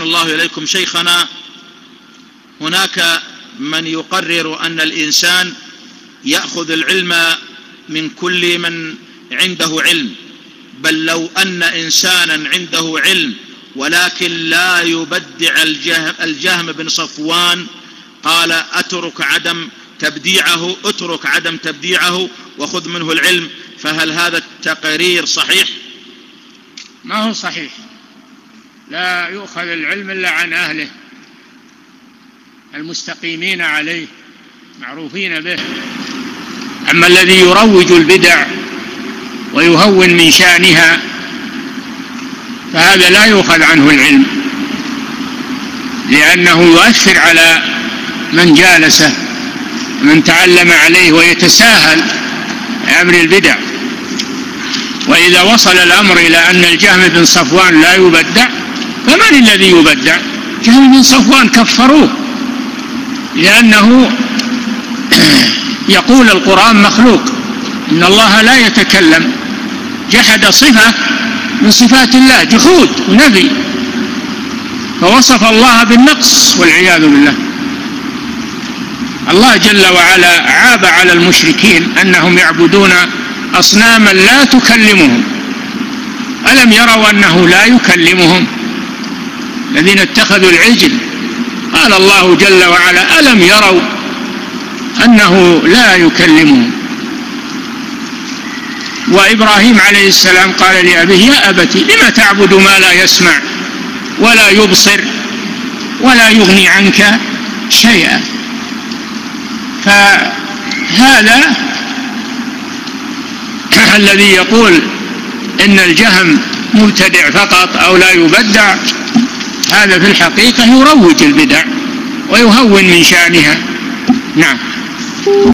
أحسن الله إليكم شيخنا، هناك من يقرر أن الإنسان يأخذ العلم من كل من عنده علم، بل لو أن إنسانا عنده علم ولكن لا يبدع الجهم بن صفوان قال اترك عدم تبديعه وخذ منه العلم، فهل هذا التقرير صحيح؟ ما هو صحيح، لا يؤخذ العلم إلا عن أهله المستقيمين عليه معروفين به. أما الذي يروج البدع ويهون من شأنها فهذا لا يؤخذ عنه العلم، لأنه يؤثر على من جالسه من تعلم عليه ويتساهل أمر البدع. وإذا وصل الأمر إلى أن الجهم بن صفوان لا يبدع، فمن الذي يبدع؟ جهم بن صفوان كفروه لأنه يقول القرآن مخلوق، إن الله لا يتكلم، جحد صفة من صفات الله، جحود ونفي، فوصف الله بالنقص والعياذ بالله. الله جل وعلا عاب على المشركين أنهم يعبدون أصناما لا تكلمهم، ألم يروا أنه لا يكلمهم؟ الذين اتخذوا العجل، قال الله جل وعلا ألم يروا أنه لا يكلمهم. وإبراهيم عليه السلام قال لأبيه يا أبت لم تعبد ما لا يسمع ولا يبصر ولا يغني عنك شيئا. فهذا الذي يقول إن الجهم مبتدع فقط أو لا يبدع، هذا في الحقيقة يروج البدع ويهون من شأنها. نعم.